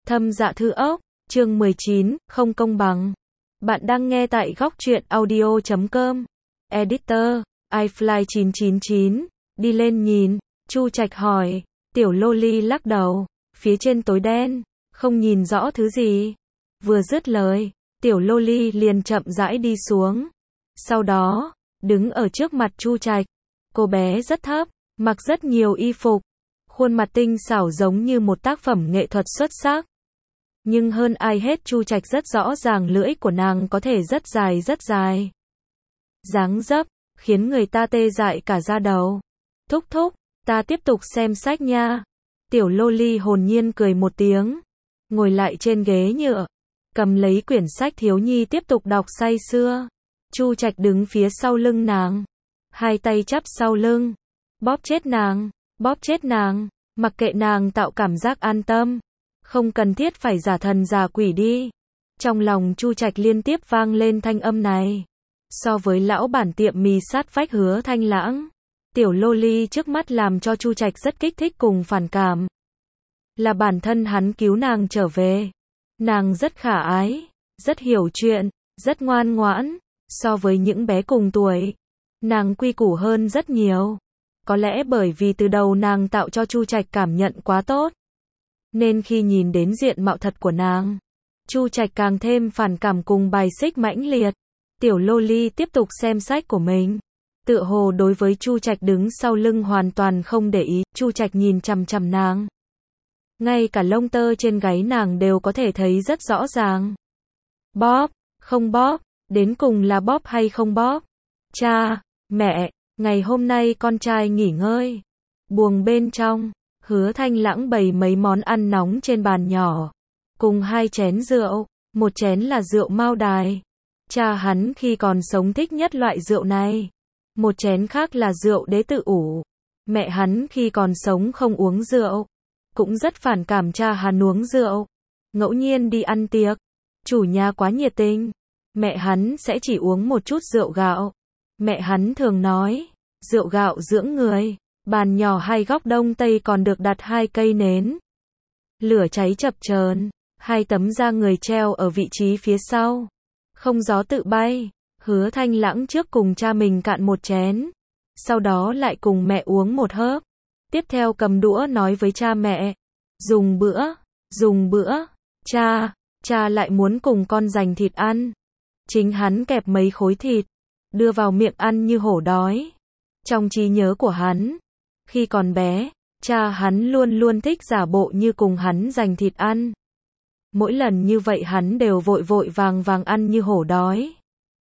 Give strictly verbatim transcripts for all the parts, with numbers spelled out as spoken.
Thâm Dạ Thư Ốc, chương mười chín, không công bằng. Bạn đang nghe tại góc truyện audio chấm com. Editor, iFly chín chín chín, đi lên nhìn, Chu Trạch hỏi, tiểu loli lắc đầu, phía trên tối đen, không nhìn rõ thứ gì. Vừa dứt lời, tiểu loli liền chậm rãi đi xuống. Sau đó, đứng ở trước mặt Chu Trạch. Cô bé rất thấp, mặc rất nhiều y phục. Khuôn mặt tinh xảo giống như một tác phẩm nghệ thuật xuất sắc. Nhưng hơn ai hết Chu Trạch rất rõ ràng lưỡi của nàng có thể rất dài rất dài. Dáng dấp, khiến người ta tê dại cả da đầu. Thúc thúc, ta tiếp tục xem sách nha. Tiểu loli hồn nhiên cười một tiếng. Ngồi lại trên ghế nhựa. Cầm lấy quyển sách thiếu nhi tiếp tục đọc say sưa. Chu Trạch đứng phía sau lưng nàng. Hai tay chắp sau lưng. Bóp chết nàng, bóp chết nàng. Mặc kệ nàng tạo cảm giác an tâm. Không cần thiết phải giả thần giả quỷ đi. Trong lòng Chu Trạch liên tiếp vang lên thanh âm này. So với lão bản tiệm mì sát vách Hứa Thanh Lãng, tiểu loli trước mắt làm cho Chu Trạch rất kích thích cùng phản cảm. Là bản thân hắn cứu nàng trở về. Nàng rất khả ái, rất hiểu chuyện, rất ngoan ngoãn. So với những bé cùng tuổi, nàng quy củ hơn rất nhiều. Có lẽ bởi vì từ đầu nàng tạo cho Chu Trạch cảm nhận quá tốt. Nên khi nhìn đến diện mạo thật của nàng, Chu Trạch càng thêm phản cảm cùng bài xích mãnh liệt. Tiểu loli tiếp tục xem sách của mình. Tựa hồ đối với Chu Trạch đứng sau lưng hoàn toàn không để ý. Chu Trạch nhìn chằm chằm nàng. Ngay cả lông tơ trên gáy nàng đều có thể thấy rất rõ ràng. Bóp, không bóp, đến cùng là bóp hay không bóp. Cha, mẹ, ngày hôm nay con trai nghỉ ngơi. Buồng bên trong, Hứa Thanh Lãng bày mấy món ăn nóng trên bàn nhỏ. Cùng hai chén rượu, một chén là rượu Mao Đài. Cha hắn khi còn sống thích nhất loại rượu này. Một chén khác là rượu Đế Tự Ủ. Mẹ hắn khi còn sống không uống rượu. Cũng rất phản cảm cha hắn uống rượu. Ngẫu nhiên đi ăn tiệc, chủ nhà quá nhiệt tình, mẹ hắn sẽ chỉ uống một chút rượu gạo. Mẹ hắn thường nói, rượu gạo dưỡng người. Bàn nhỏ hai góc đông tây còn được đặt hai cây nến. Lửa cháy chập chờn, hai tấm da người treo ở vị trí phía sau. Không gió tự bay. Hứa Thanh Lãng trước cùng cha mình cạn một chén. Sau đó lại cùng mẹ uống một hớp. Tiếp theo cầm đũa nói với cha mẹ. Dùng bữa, dùng bữa. Cha, cha lại muốn cùng con dành thịt ăn. Chính hắn kẹp mấy khối thịt, đưa vào miệng ăn như hổ đói. Trong trí nhớ của hắn, khi còn bé, cha hắn luôn luôn thích giả bộ như cùng hắn dành thịt ăn. Mỗi lần như vậy hắn đều vội vội vàng vàng ăn như hổ đói.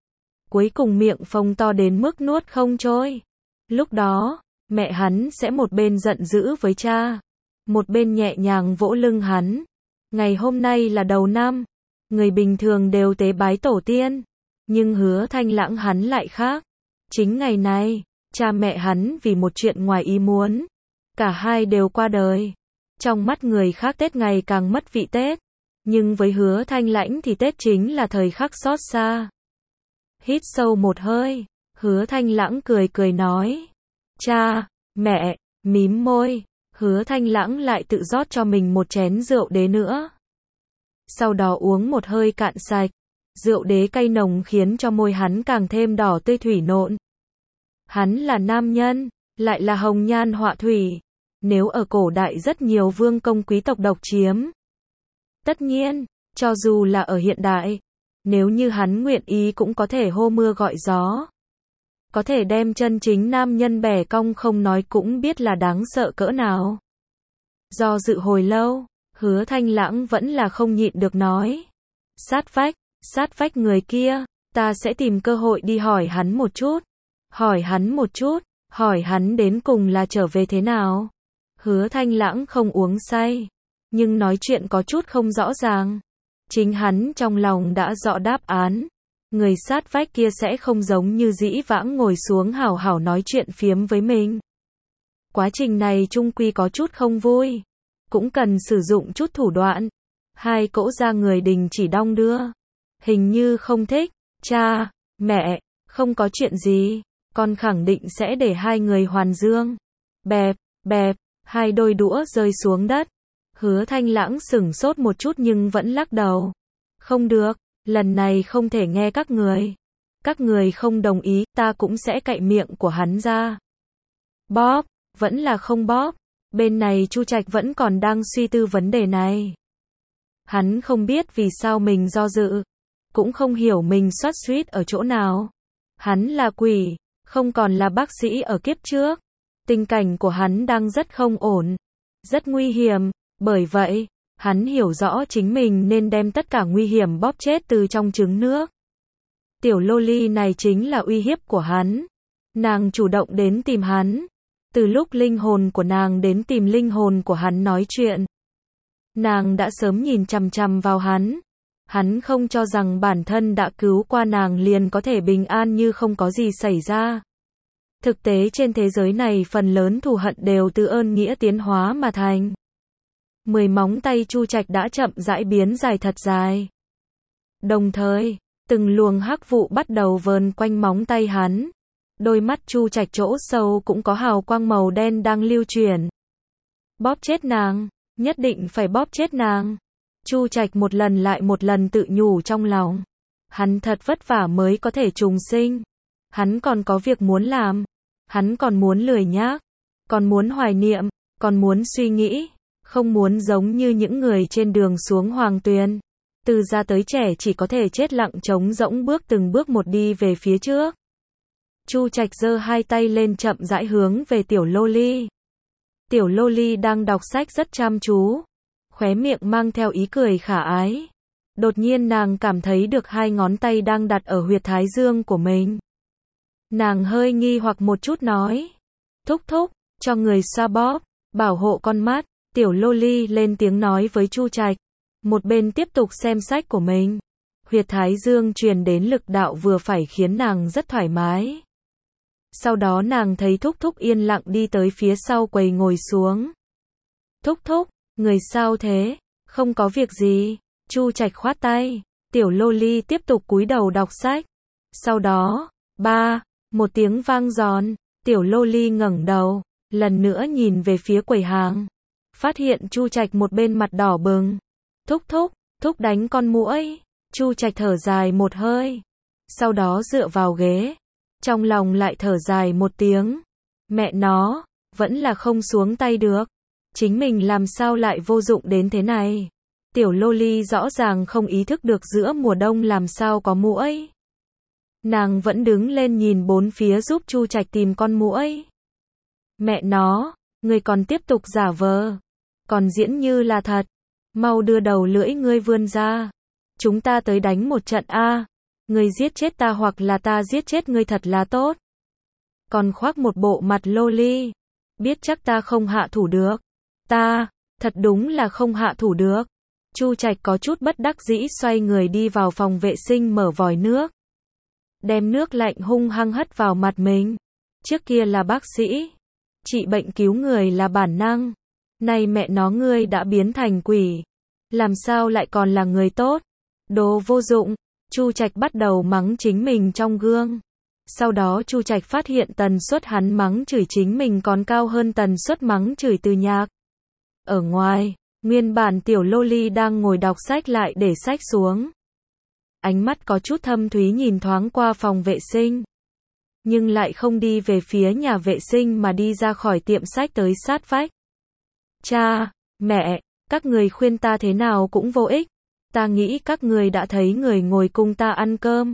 Cuối cùng miệng phồng to đến mức nuốt không trôi. Lúc đó, mẹ hắn sẽ một bên giận dữ với cha, một bên nhẹ nhàng vỗ lưng hắn. Ngày hôm nay là đầu năm, người bình thường đều tế bái tổ tiên, nhưng Hứa Thanh Lãng hắn lại khác. Chính ngày này, cha mẹ hắn vì một chuyện ngoài ý muốn, cả hai đều qua đời. Trong mắt người khác Tết ngày càng mất vị Tết, nhưng với Hứa Thanh Lãng thì Tết chính là thời khắc xót xa. Hít sâu một hơi, Hứa Thanh Lãng cười cười nói, cha, mẹ, mím môi. Hứa Thanh Lãng lại tự rót cho mình một chén rượu đế nữa. Sau đó uống một hơi cạn sạch. Rượu đế cay nồng khiến cho môi hắn càng thêm đỏ tươi thủy nộn. Hắn là nam nhân, lại là hồng nhan họa thủy. Nếu ở cổ đại rất nhiều vương công quý tộc độc chiếm. Tất nhiên, cho dù là ở hiện đại, nếu như hắn nguyện ý cũng có thể hô mưa gọi gió. Có thể đem chân chính nam nhân bẻ cong không nói cũng biết là đáng sợ cỡ nào. Do dự hồi lâu, Hứa Thanh Lãng vẫn là không nhịn được nói. Sát vách, sát vách người kia, ta sẽ tìm cơ hội đi hỏi hắn một chút. Hỏi hắn một chút, hỏi hắn đến cùng là trở về thế nào. Hứa Thanh Lãng không uống say, nhưng nói chuyện có chút không rõ ràng. Chính hắn trong lòng đã rõ đáp án. Người sát vách kia sẽ không giống như dĩ vãng ngồi xuống hảo hảo nói chuyện phiếm với mình. Quá trình này chung quy có chút không vui. Cũng cần sử dụng chút thủ đoạn. Hai cỗ da người đình chỉ đong đưa. Hình như không thích. Cha, mẹ, không có chuyện gì. Con khẳng định sẽ để hai người hoàn dương. Bẹp, bẹp, hai đôi đũa rơi xuống đất. Hứa Thanh Lãng sửng sốt một chút nhưng vẫn lắc đầu. Không được, lần này không thể nghe các người. Các người không đồng ý, ta cũng sẽ cạy miệng của hắn ra. Bóp, vẫn là không bóp. Bên này Chu Trạch vẫn còn đang suy tư vấn đề này. Hắn không biết vì sao mình do dự, cũng không hiểu mình xoát xuýt ở chỗ nào. Hắn là quỷ, không còn là bác sĩ ở kiếp trước. Tình cảnh của hắn đang rất không ổn, rất nguy hiểm, bởi vậy, hắn hiểu rõ chính mình nên đem tất cả nguy hiểm bóp chết từ trong trứng nước. Tiểu loli này chính là uy hiếp của hắn. Nàng chủ động đến tìm hắn. Từ lúc linh hồn của nàng đến tìm linh hồn của hắn nói chuyện. Nàng đã sớm nhìn chằm chằm vào hắn. Hắn không cho rằng bản thân đã cứu qua nàng liền có thể bình an như không có gì xảy ra. Thực tế trên thế giới này phần lớn thù hận đều từ ơn nghĩa tiến hóa mà thành. Mười móng tay Chu Trạch đã chậm rãi biến dài thật dài. Đồng thời, từng luồng hắc vụ bắt đầu vờn quanh móng tay hắn. Đôi mắt Chu Trạch chỗ sâu cũng có hào quang màu đen đang lưu chuyển. Bóp chết nàng, nhất định phải bóp chết nàng. Chu Trạch một lần lại một lần tự nhủ trong lòng. Hắn thật vất vả mới có thể trùng sinh. Hắn còn có việc muốn làm. Hắn còn muốn lười nhác. Còn muốn hoài niệm. Còn muốn suy nghĩ. Không muốn giống như những người trên đường xuống Hoàng Tuyền. Từ già tới trẻ chỉ có thể chết lặng trống rỗng bước từng bước một đi về phía trước. Chu Trạch giơ hai tay lên chậm rãi hướng về tiểu loli. Tiểu loli đang đọc sách rất chăm chú. Khóe miệng mang theo ý cười khả ái. Đột nhiên nàng cảm thấy được hai ngón tay đang đặt ở huyệt thái dương của mình. Nàng hơi nghi hoặc một chút nói. Thúc thúc, cho người xoa bóp, bảo hộ con mắt. Tiểu loli lên tiếng nói với Chu Trạch. Một bên tiếp tục xem sách của mình. Huyệt thái dương truyền đến lực đạo vừa phải khiến nàng rất thoải mái. Sau đó nàng thấy thúc thúc yên lặng đi tới phía sau quầy ngồi xuống. Thúc thúc, người sao thế? Không có việc gì. Chu Trạch khoát tay. Tiểu loli tiếp tục cúi đầu đọc sách. Sau đó, ba, một tiếng vang giòn. Tiểu loli ngẩng đầu, lần nữa nhìn về phía quầy hàng. Phát hiện Chu Trạch một bên mặt đỏ bừng. Thúc thúc, thúc đánh con muỗi. Chu Trạch thở dài một hơi. Sau đó dựa vào ghế. Trong lòng lại thở dài một tiếng. Mẹ nó, vẫn là không xuống tay được. Chính mình làm sao lại vô dụng đến thế này. Tiểu loli rõ ràng không ý thức được giữa mùa đông làm sao có muỗi. Nàng vẫn đứng lên nhìn bốn phía giúp Chu Trạch tìm con muỗi. Mẹ nó, người còn tiếp tục giả vờ. Còn diễn như là thật. Mau đưa đầu lưỡi ngươi vươn ra. Chúng ta tới đánh một trận a. Ngươi giết chết ta hoặc là ta giết chết ngươi thật là tốt. Còn khoác một bộ mặt loli. Biết chắc ta không hạ thủ được. Ta, thật đúng là không hạ thủ được. Chu Trạch có chút bất đắc dĩ xoay người đi vào phòng vệ sinh mở vòi nước. Đem nước lạnh hung hăng hất vào mặt mình. Trước kia là bác sĩ. Trị bệnh cứu người là bản năng. Nay mẹ nó ngươi đã biến thành quỷ. Làm sao lại còn là người tốt? Đồ vô dụng. Chu Trạch bắt đầu mắng chính mình trong gương. Sau đó Chu Trạch phát hiện tần suất hắn mắng chửi chính mình còn cao hơn tần suất mắng chửi từ nhạc. Ở ngoài, nguyên bản tiểu loli đang ngồi đọc sách lại để sách xuống. Ánh mắt có chút thâm thúy nhìn thoáng qua phòng vệ sinh. Nhưng lại không đi về phía nhà vệ sinh mà đi ra khỏi tiệm sách tới sát vách. Cha, mẹ, các người khuyên ta thế nào cũng vô ích. Ta nghĩ các người đã thấy người ngồi cùng ta ăn cơm.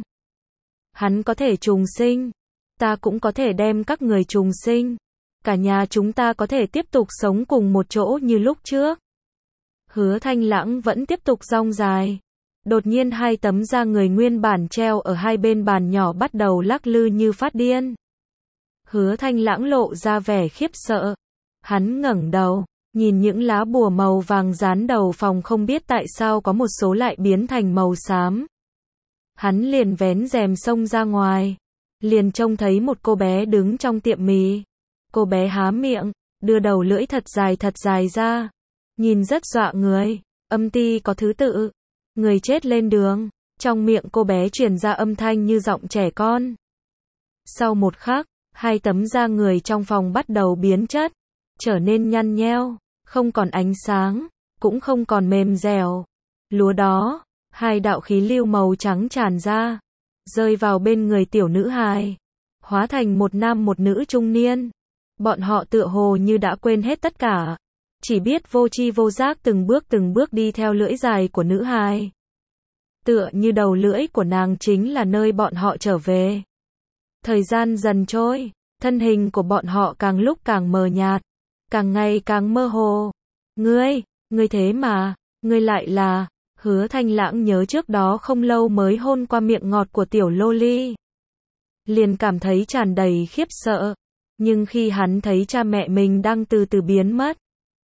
Hắn có thể trùng sinh. Ta cũng có thể đem các người trùng sinh. Cả nhà chúng ta có thể tiếp tục sống cùng một chỗ như lúc trước. Hứa Thanh Lãng vẫn tiếp tục rong dài. Đột nhiên hai tấm da người nguyên bản treo ở hai bên bàn nhỏ bắt đầu lắc lư như phát điên. Hứa Thanh Lãng lộ ra vẻ khiếp sợ. Hắn ngẩng đầu, nhìn những lá bùa màu vàng dán đầu phòng không biết tại sao có một số lại biến thành màu xám. Hắn liền vén rèm xông ra ngoài. Liền trông thấy một cô bé đứng trong tiệm mì. Cô bé há miệng, đưa đầu lưỡi thật dài thật dài ra. Nhìn rất dọa người, âm ti có thứ tự. Người chết lên đường, trong miệng cô bé truyền ra âm thanh như giọng trẻ con. Sau một khắc, hai tấm da người trong phòng bắt đầu biến chất, trở nên nhăn nheo, không còn ánh sáng. cũng không còn mềm dẻo. Lúa đó, hai đạo khí lưu màu trắng tràn ra, rơi vào bên người tiểu nữ hài, hóa thành một nam một nữ trung niên. Bọn họ tựa hồ như đã quên hết tất cả, chỉ biết vô tri vô giác từng bước từng bước đi theo lưỡi dài của nữ hài. Tựa như đầu lưỡi của nàng chính là nơi bọn họ trở về. Thời gian dần trôi, thân hình của bọn họ càng lúc càng mờ nhạt, càng ngày càng mơ hồ. Ngươi, ngươi thế mà, ngươi lại là, Hứa Thanh Lãng nhớ trước đó không lâu mới hôn qua miệng ngọt của tiểu loli. Liền cảm thấy tràn đầy khiếp sợ, nhưng khi hắn thấy cha mẹ mình đang từ từ biến mất,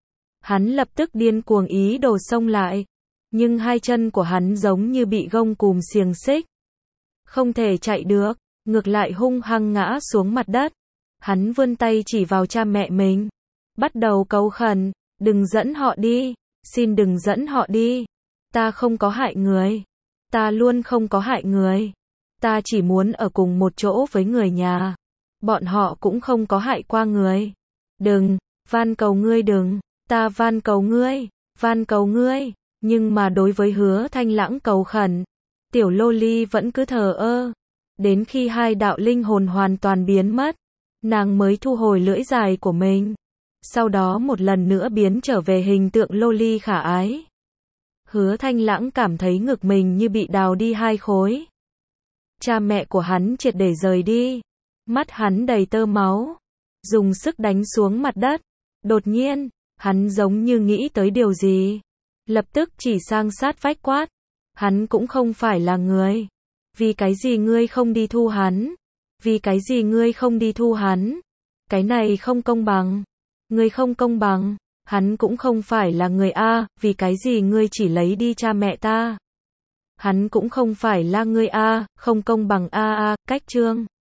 hắn lập tức điên cuồng ý đồ xông lại, nhưng hai chân của hắn giống như bị gông cùm xiềng xích, không thể chạy được, ngược lại hung hăng ngã xuống mặt đất. Hắn vươn tay chỉ vào cha mẹ mình, bắt đầu cầu khẩn, đừng dẫn họ đi, xin đừng dẫn họ đi. Ta không có hại người, ta luôn không có hại người, ta chỉ muốn ở cùng một chỗ với người nhà, bọn họ cũng không có hại qua người. Đừng, van cầu ngươi đừng, ta van cầu ngươi, van cầu ngươi. Nhưng mà đối với Hứa Thanh Lãng cầu khẩn, tiểu loli vẫn cứ thờ ơ. Đến khi hai đạo linh hồn hoàn toàn biến mất, nàng mới thu hồi lưỡi dài của mình, sau đó một lần nữa biến trở về hình tượng loli khả ái. Hứa Thanh Lãng cảm thấy ngực mình như bị đào đi hai khối. Cha mẹ của hắn triệt để rời đi, mắt hắn đầy tơ máu, dùng sức đánh xuống mặt đất. Đột nhiên, hắn giống như nghĩ tới điều gì, lập tức chỉ sang sát vách quát, hắn cũng không phải là người. Vì cái gì ngươi không đi thu hắn? Vì cái gì ngươi không đi thu hắn? Cái này không công bằng. Ngươi không công bằng. Hắn cũng không phải là người a, vì cái gì ngươi chỉ lấy đi cha mẹ ta? Hắn cũng không phải là người a, không công bằng a a, cách chương.